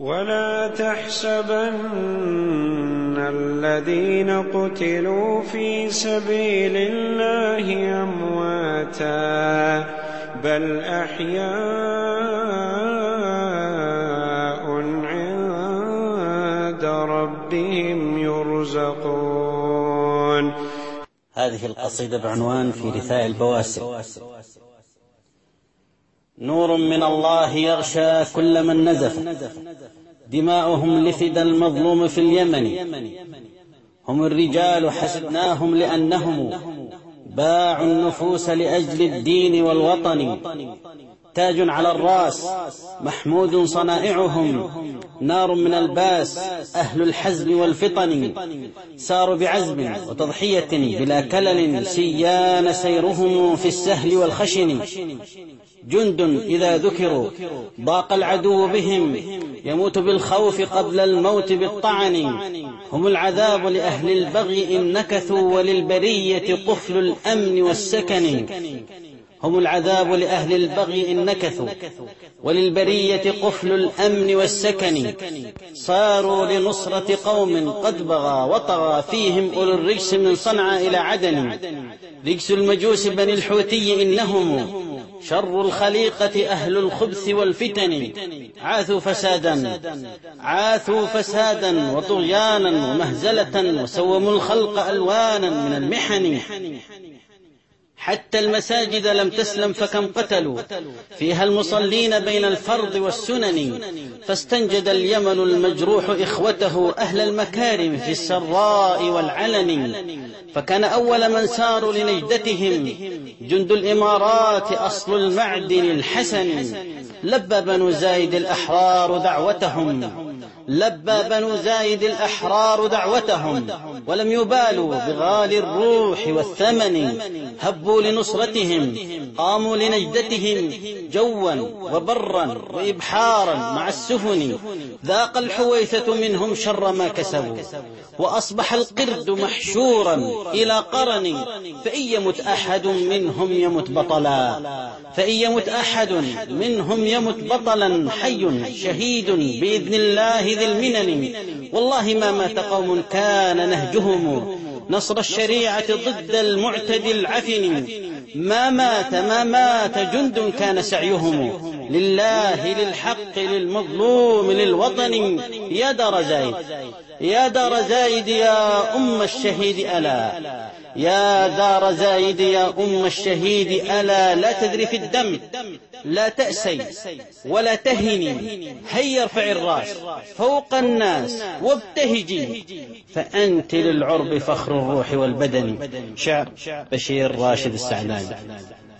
ولا تحسبن الذين قتلوا في سبيل الله أمواتا بل أحياء عند ربهم يرزقون. هذه القصيدة بعنوان في رثاء البواسل. نور من الله يغشى كل من نزف، دماؤهم لفد المظلوم في اليمن. هم الرجال حسبناهم لأنهم باعوا النفوس لأجل الدين والوطن. تاج على الرأس محمود صنائعهم، نار من الباس أهل الحزم والفطن. ساروا بعزم وتضحية بلا كلل، سيان سيرهم في السهل والخشن. جند إذا ذكروا ضاق العدو بهم، يموت بالخوف قبل الموت بالطعن. هم العذاب لأهل البغي إن نكثوا، وللبرية قفل الأمن والسكن. هم العذاب لأهل البغي إن نكثوا، وللبرية قفل الأمن والسكن. صاروا لنصرة قوم قد بغى وطغى فيهم أولو الرجس من صنعاء إلى عدن. رجس المجوس بني الحوتي إنهم شر الخليقة أهل الخبث والفتن. عاثوا فسادا وطغيانا ومهزلة، وسوموا الخلق ألوانا من المحن. حتى المساجد لم تسلم فكم قتلوا فيها المصلين بين الفرض والسنن. فاستنجد اليمن المجروح إخوته أهل المكارم في السراء والعلن. فكان أول من ساروا لنجدتهم جند الإمارات أصل المعدن الحسن. لبى بنو زايد الأحرار دعوتهم، ولم يبالوا بغالي الروح والثمن. هبوا لنصرتهم، قاموا لنجدتهم، جوا وبرا وإبحارا مع السفن. ذاق الحويثة منهم شر ما كسبوا، وأصبح القرد محشورا إلى قرن. فإن يمت أحد منهم يمت بطلا حي شهيد بإذن الله ذي المنن. والله ما مات قوم كان نهجهم نصر الشريعة ضد المعتدي العفن. ما مات جند كان سعيهم لله للحق للمظلوم للوطن. يا دار زايد يا أم الشهيد ألا، يا دار زايد يا أم الشهيد ألا. لا تذري في الدم، لا تأسي ولا تهني. هيا ارفع الراس فوق الناس وابتهجي، فأنت للعرب فخر الروح والبدن. شعر بشير راشد السعداني.